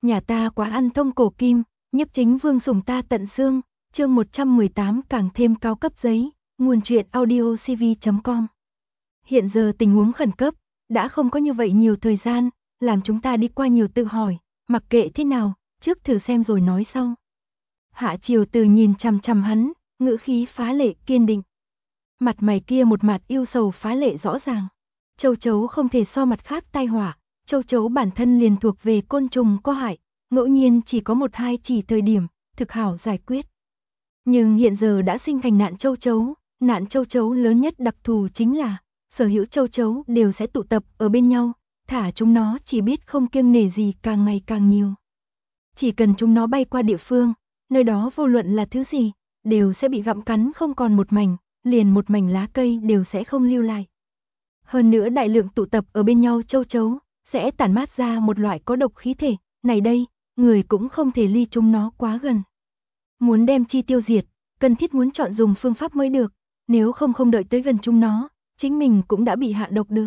Nhà ta quá ăn thông cổ kim, nhiếp chính vương sủng ta tận xương, chương 118 càng thêm cao cấp giấy, nguồn truyện audiocv.com. Hiện giờ tình huống khẩn cấp, đã không có như vậy nhiều thời gian, làm chúng ta đi qua nhiều tự hỏi, mặc kệ thế nào, trước thử xem rồi nói sau. Hạ Triều Từ nhìn chằm chằm hắn, ngữ khí phá lệ kiên định. Mặt mày kia một mặt yêu sầu phá lệ rõ ràng. Châu chấu không thể so mặt khác tai họa, châu chấu bản thân liền thuộc về côn trùng có hại, ngẫu nhiên chỉ có 1-2 chỉ thời điểm, thực hảo giải quyết. Nhưng hiện giờ đã sinh thành nạn châu chấu lớn nhất đặc thù chính là, sở hữu châu chấu đều sẽ tụ tập ở bên nhau, thả chúng nó chỉ biết không kiêng nể gì càng ngày càng nhiều. Chỉ cần chúng nó bay qua địa phương, nơi đó vô luận là thứ gì, đều sẽ bị gặm cắn không còn một mảnh, liền một mảnh lá cây đều sẽ không lưu lại. Hơn nữa đại lượng tụ tập ở bên nhau châu chấu, sẽ tản mát ra một loại có độc khí thể, này đây, người cũng không thể ly chúng nó quá gần. Muốn đem chi tiêu diệt, cần thiết muốn chọn dùng phương pháp mới được, nếu không đợi tới gần chúng nó, chính mình cũng đã bị hạ độc được.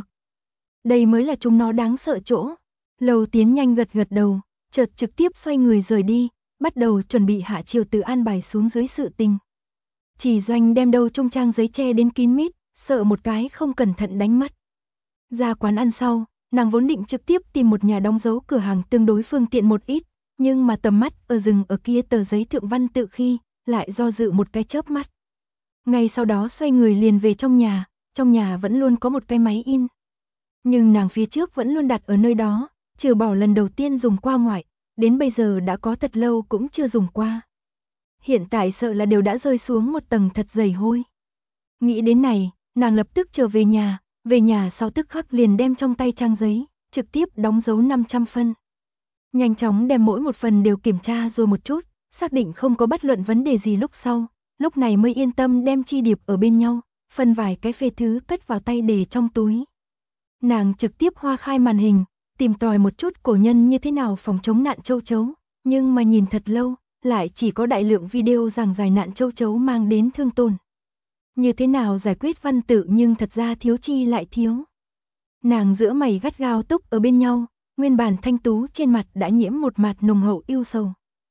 Đây mới là chúng nó đáng sợ chỗ. Lầu Tiến nhanh gật đầu, chợt trực tiếp xoay người rời đi, bắt đầu chuẩn bị Hạ Triều Từ an bài xuống dưới sự tình. Chỉ Doanh đem đầu trung trang giấy che đến kín mít, sợ một cái không cẩn thận đánh mắt. Ra quán ăn sau, nàng vốn định trực tiếp tìm một nhà đóng dấu cửa hàng tương đối phương tiện một ít, nhưng mà tầm mắt dừng ở kia tờ giấy thượng văn tự khi, lại do dự một cái chớp mắt. Ngay sau đó xoay người liền về trong nhà vẫn luôn có một cái máy in. Nhưng nàng phía trước vẫn luôn đặt ở nơi đó, trừ bỏ lần đầu tiên dùng qua ngoại, đến bây giờ đã có thật lâu cũng chưa dùng qua. Hiện tại sợ là đều đã rơi xuống một tầng thật dày hôi. Nghĩ đến này, nàng lập tức trở về nhà sau tức khắc liền đem trong tay trang giấy, trực tiếp đóng dấu 500 phân. Nhanh chóng đem mỗi một phần đều kiểm tra rồi một chút, xác định không có bất luận vấn đề gì lúc này mới yên tâm đem chi điệp ở bên nhau, phân vài cái phê thứ cất vào tay để trong túi. Nàng trực tiếp hoa khai màn hình, tìm tòi một chút cổ nhân như thế nào phòng chống nạn châu chấu, nhưng mà nhìn thật lâu, lại chỉ có đại lượng video giảng giải nạn châu chấu mang đến thương tổn. Như thế nào giải quyết văn tự nhưng thật ra thiếu chi lại thiếu. Nàng giữa mày gắt gao túc ở bên nhau, nguyên bản thanh tú trên mặt đã nhiễm một mặt nồng hậu yêu sầu.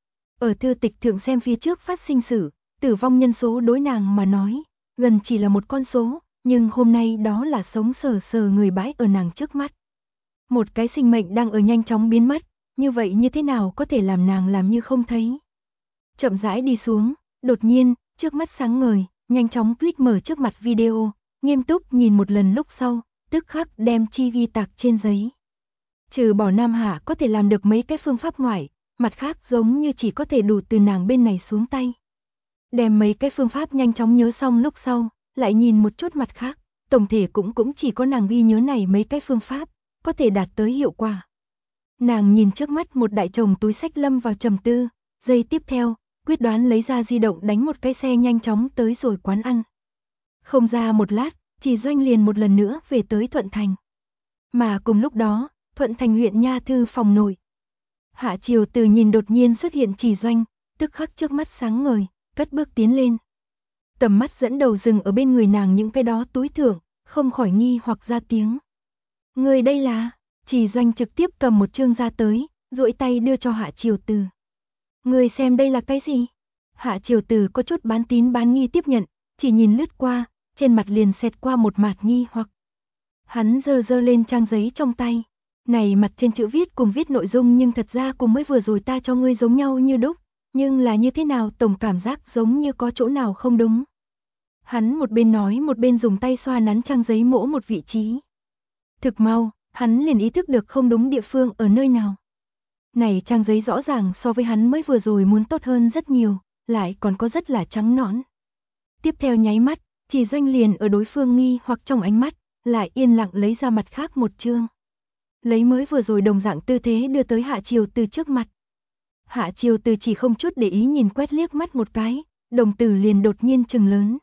Ở thư tịch thượng xem phía trước phát sinh sử, tử vong nhân số đối nàng mà nói, gần chỉ là một con số, nhưng hôm nay đó là sống sờ sờ người bãi ở nàng trước mắt. Một cái sinh mệnh đang ở nhanh chóng biến mất, như vậy như thế nào có thể làm nàng làm như không thấy. Chậm rãi đi xuống, đột nhiên, trước mắt sáng ngời, nhanh chóng click mở trước mặt video, nghiêm túc nhìn một lần lúc sau, tức khắc đem chi ghi tạc trên giấy. Trừ bỏ Nam Hạ có thể làm được mấy cái phương pháp ngoại, mặt khác giống như chỉ có thể đủ từ nàng bên này xuống tay. Đem mấy cái phương pháp nhanh chóng nhớ xong lúc sau, lại nhìn một chút mặt khác, tổng thể cũng chỉ có nàng ghi nhớ này mấy cái phương pháp, có thể đạt tới hiệu quả. Nàng nhìn trước mắt một đại chồng túi sách lâm vào trầm tư, giây tiếp theo, quyết đoán lấy ra di động đánh một cái xe nhanh chóng tới rồi quán ăn. Không ra một lát, Chỉ Doanh liền một lần nữa về tới Thuận Thành. Mà cùng lúc đó, Thuận Thành huyện nha thư phòng nội. Hạ Triều Từ nhìn đột nhiên xuất hiện Chỉ Doanh, tức khắc trước mắt sáng ngời, cất bước tiến lên. Tầm mắt dẫn đầu dừng ở bên người nàng những cái đó túi thưởng, không khỏi nghi hoặc ra tiếng. Người đây là, Chỉ Doanh trực tiếp cầm một chương ra tới, duỗi tay đưa cho Hạ Triều Từ. Người xem đây là cái gì? Hạ Triều Từ có chút bán tín bán nghi tiếp nhận, chỉ nhìn lướt qua, trên mặt liền xẹt qua một mạt nghi hoặc. Hắn giơ lên trang giấy trong tay. Này mặt trên chữ viết cùng viết nội dung nhưng thật ra cùng mới vừa rồi ta cho ngươi giống nhau như đúc, nhưng là như thế nào tổng cảm giác giống như có chỗ nào không đúng. Hắn một bên nói một bên dùng tay xoa nắn trang giấy mỗ một vị trí. Thực mau, hắn liền ý thức được không đúng địa phương ở nơi nào. Này trang giấy rõ ràng so với hắn mới vừa rồi muốn tốt hơn rất nhiều, lại còn có rất là trắng nõn. Tiếp theo nháy mắt, Chỉ Doanh liền ở đối phương nghi hoặc trong ánh mắt, lại yên lặng lấy ra mặt khác một chương. Lấy mới vừa rồi đồng dạng tư thế đưa tới Hạ Triều Từ trước mặt. Hạ Triều Từ chỉ không chút để ý nhìn quét liếc mắt một cái, đồng tử liền đột nhiên trừng lớn.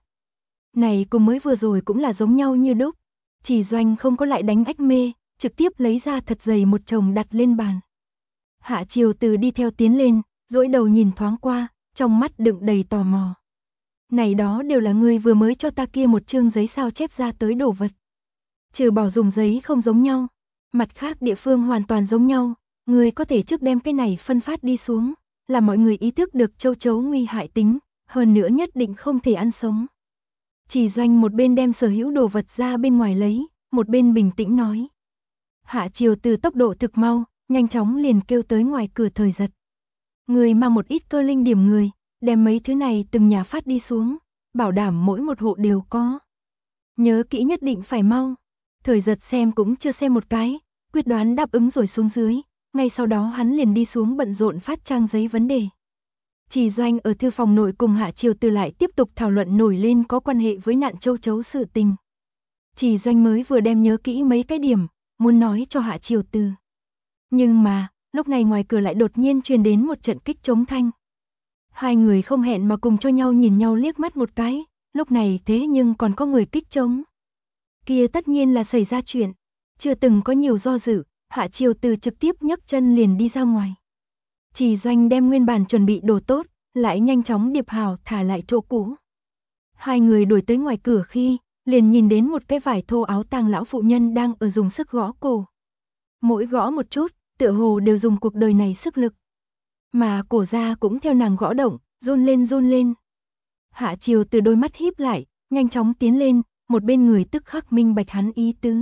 Này cùng mới vừa rồi cũng là giống nhau như đúc. Chỉ Doanh không có lại đánh ách mê, trực tiếp lấy ra thật dày một chồng đặt lên bàn. Hạ Triều Từ đi theo tiến lên, dỗi đầu nhìn thoáng qua, trong mắt đựng đầy tò mò. Này đó đều là ngươi vừa mới cho ta kia một chương giấy sao chép ra tới đồ vật. Trừ bỏ dùng giấy không giống nhau, mặt khác địa phương hoàn toàn giống nhau, Người có thể trước đem cái này phân phát đi xuống, là mọi người ý thức được châu chấu nguy hại tính, hơn nữa nhất định không thể ăn sống. Chỉ Doanh một bên đem sở hữu đồ vật ra bên ngoài lấy, một bên bình tĩnh nói. Hạ Triều Từ tốc độ thực mau, nhanh chóng liền kêu tới ngoài cửa Thời Giật. Người mang một ít cơ linh điểm người, đem mấy thứ này từng nhà phát đi xuống, bảo đảm mỗi một hộ đều có. Nhớ kỹ nhất định phải mau. Thời Giật xem cũng chưa xem một cái, quyết đoán đáp ứng rồi xuống dưới, ngay sau đó hắn liền đi xuống bận rộn phát trang giấy vấn đề. Chỉ Doanh ở thư phòng nội cùng Hạ Triều Từ lại tiếp tục thảo luận nổi lên có quan hệ với nạn châu chấu sự tình. Chỉ Doanh mới vừa đem nhớ kỹ mấy cái điểm, muốn nói cho Hạ Triều Từ. Nhưng mà, lúc này ngoài cửa lại đột nhiên truyền đến một trận kích trống thanh. Hai người không hẹn mà cùng cho nhau nhìn nhau liếc mắt một cái, lúc này thế nhưng còn có người kích trống. Kia tất nhiên là xảy ra chuyện, chưa từng có nhiều do dự, Hạ Triều Từ trực tiếp nhấc chân liền đi ra ngoài. Chỉ Doanh đem nguyên bản chuẩn bị đồ tốt, lại nhanh chóng điệp hào thả lại chỗ cũ. Hai người đuổi tới ngoài cửa khi, liền nhìn đến một cái vải thô áo tang lão phụ nhân đang ở dùng sức gõ cổ. Mỗi gõ một chút, tựa hồ đều dùng cuộc đời này sức lực. Mà cổ da cũng theo nàng gõ động, run lên run lên. Hạ Triều Từ đôi mắt híp lại, nhanh chóng tiến lên, một bên người tức khắc minh bạch hắn ý tứ.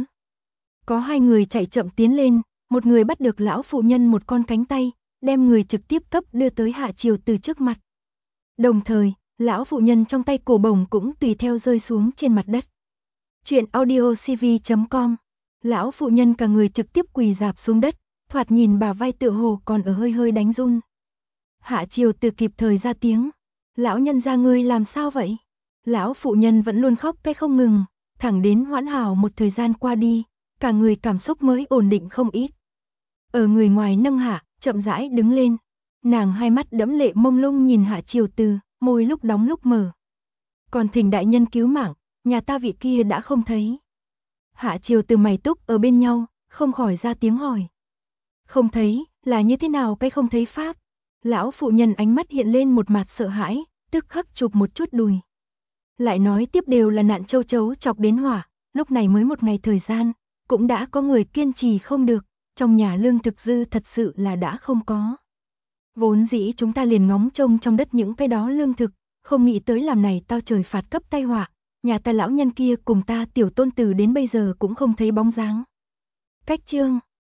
Có hai người chạy chậm tiến lên, một người bắt được lão phụ nhân một con cánh tay, đem người trực tiếp cấp đưa tới Hạ Triều Từ trước mặt. Đồng thời, lão phụ nhân trong tay cổ bổng cũng tùy theo rơi xuống trên mặt đất. Chuyện audiocv.com. Lão phụ nhân cả người trực tiếp quỳ rạp xuống đất, thoạt nhìn bà vai tựa hồ còn ở hơi hơi đánh run. Hạ Triều Từ kịp thời ra tiếng. Lão nhân gia ngươi làm sao vậy? Lão phụ nhân vẫn luôn khóc cái không ngừng, thẳng đến hoãn hảo một thời gian qua đi, cả người cảm xúc mới ổn định không ít. Ở người ngoài nâng hạ, chậm rãi đứng lên. Nàng hai mắt đẫm lệ mông lung nhìn Hạ Triều Từ, môi lúc đóng lúc mở. Còn thỉnh đại nhân cứu mạng, nhà ta vị kia đã không thấy. Hạ Triều Từ mày túc ở bên nhau, không khỏi ra tiếng hỏi. Không thấy, là như thế nào cái không thấy pháp? Lão phụ nhân ánh mắt hiện lên một mặt sợ hãi, tức khắc chụp một chút đùi. Lại nói tiếp đều là nạn châu chấu chọc đến hỏa, lúc này mới một ngày thời gian, cũng đã có người kiên trì không được, trong nhà lương thực dư thật sự là đã không có. Vốn dĩ chúng ta liền ngóng trông trong đất những cái đó lương thực, không nghĩ tới làm này tao trời phạt cấp tai họa, nhà ta lão nhân kia cùng ta tiểu tôn tử đến bây giờ cũng không thấy bóng dáng. Cách chương